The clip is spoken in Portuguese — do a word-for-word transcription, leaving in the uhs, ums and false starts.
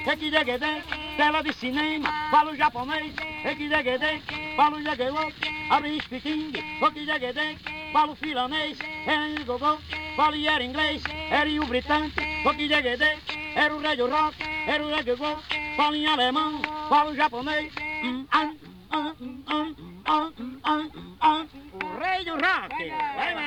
requideguedê, tela de cinema, falo japonês, requideguedê, falo jagueô, abre espiquim, requideguedê, falo filanês, é gogô, falo era inglês, era o britânico, requideguedê, era o rei do rock, era o reggae, falo em alemão, falo japonês, hum, hum, hum, hum, hum, hum, hum, hum, hum, o rei do rock, vai, vai.